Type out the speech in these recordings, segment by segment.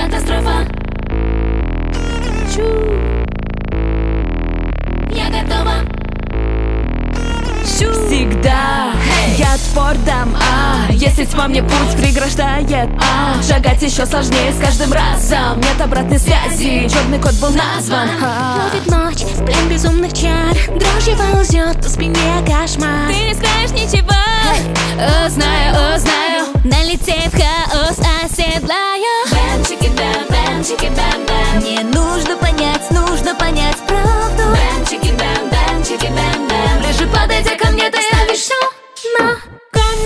катастрофа. Я готова. Всегда я отпор дам, если тьма мне путь преграждает, шагать еще сложнее с каждым разом. Нет обратной связи, черный кот был назван. Ловит ночь в плен безумных чар, дрожью ползет по спине кошмар. Ты не скажешь ничего, знаю, налетев в хаос, оседлаю. бэм, чики, бэм, бэм, чики, бэм, бэм. Мне нужно понять правду. Бэм, чики, бэм, бэм, чики, бэм, бэм. Ближе подойди ко мне, ты Ставишь все на кон.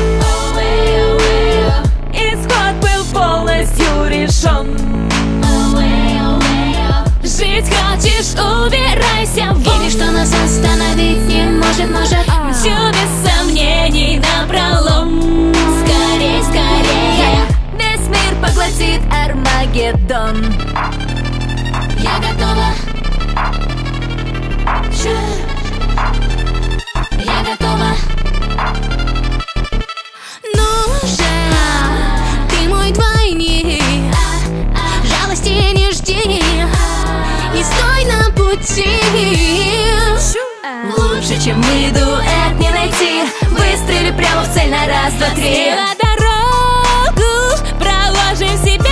Исход был полностью решен. Жить хочешь, убирайся вон. И ничто нас остановить не может. Мчу без сомнений напролом. Скорей, Весь мир поглотит Армагеддон. я готова. Я готова. Ну же, ты мой двойник, жалости не жди, не стой на пути. Лучше, чем мы, дуэт не найти. Выстрели прямо в цель на раз, два, три. Дорогу проложим себе.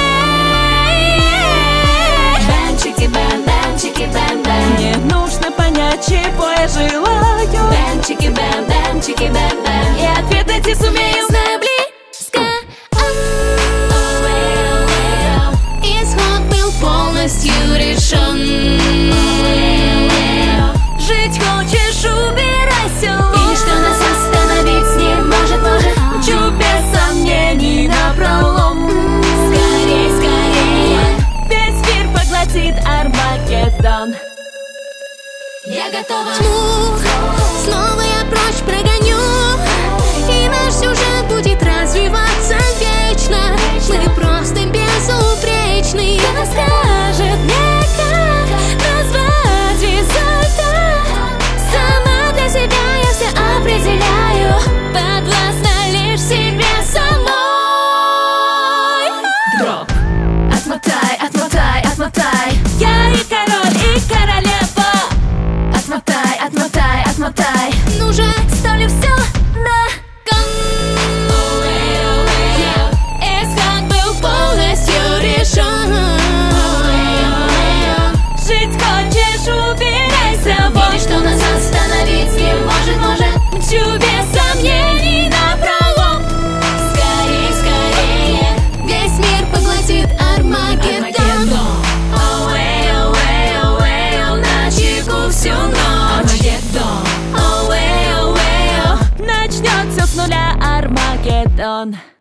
Бэм, чики, бэм, бэм. Мне нужно понять, чего я желаю. Бэм, чики, бэм, бэм. И ответ найти сумею. Знаю близко. Исход был полностью решен. Жить хочешь, убирайся вон. И ничто нас остановить не может. Мчу без сомнений напролом. Скорей, Весь мир поглотит Армагеддон. я готова. Тьму снова я прочь прогоню, и наш сюжет будет развиваться вечно. Мы просто безупречны. Кто скажет мне, как назвать результат? Сама для себя я все определяю. Подвластна лишь себе самой. Дроп. Отмотай. Я и король, и королева. Отмотай. Ну же, Ставлю все на кон. Исход был полностью решен. Жить хочешь, убирайся вон. и ничто нас остановить не может. Мчу без сомнений напролом. Скорее, весь мир поглотит Армагеддон. Away, на чеку всю ночь. Начнется с нуля Армагеддон.